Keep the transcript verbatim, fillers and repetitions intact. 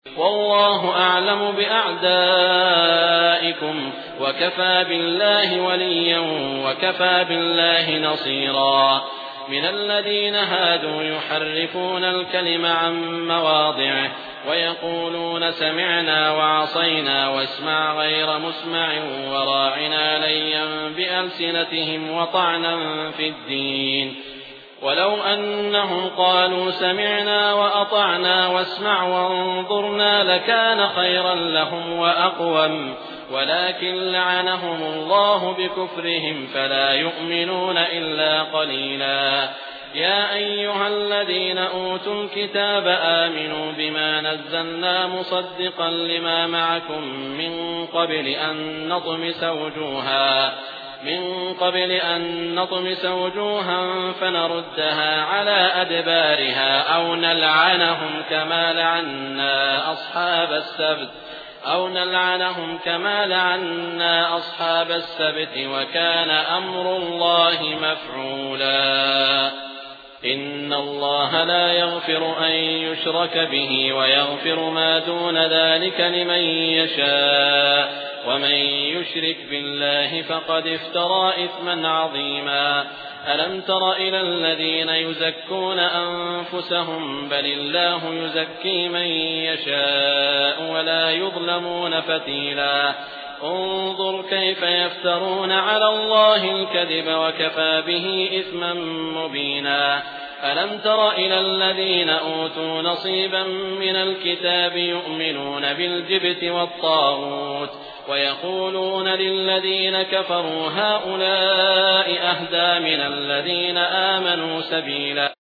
والله أعلم بأعدائكم وكفى بالله وليا وكفى بالله نصيرا. من الذين هادوا يحرفون الكلم عن مواضعه ويقولون سمعنا وعصينا واسمع غير مسمع وراعنا ليا بألسنتهم وطعنا في الدين. ولو أنهم قالوا سمعنا وأطعنا واسمع وانظرنا لكان خيرا لهم وأقوم، ولكن لعنهم الله بكفرهم فلا يؤمنون إلا قليلا. يا أيها الذين أوتوا الكتاب آمنوا بما نزلنا مصدقا لما معكم من قبل أن نطمس وجوها من قبل أن نطمس وجوها فنردها على أدبارها أو نلعنهم كما لعنا أصحاب السبت أو نلعنهم كما لعنا أصحاب السبت وكان أمر الله مفعولا. إن الله لا يغفر أن يشرك به ويغفر ما دون ذلك لمن يشاء، ومن يشرك بالله فقد افترى إثما عظيما. ألم تر إلى الذين يزكون أنفسهم بل الله يزكي من يشاء ولا يظلمون فتيلا. انظر كيف يفترون على الله الكذب وكفى به إثما مبينا. ألم تر إلى الذين أوتوا نصيبا من الكتاب يؤمنون بالجبت والطاغوت ويقولون للذين كفروا هؤلاء أهدى من الذين آمنوا سبيلا.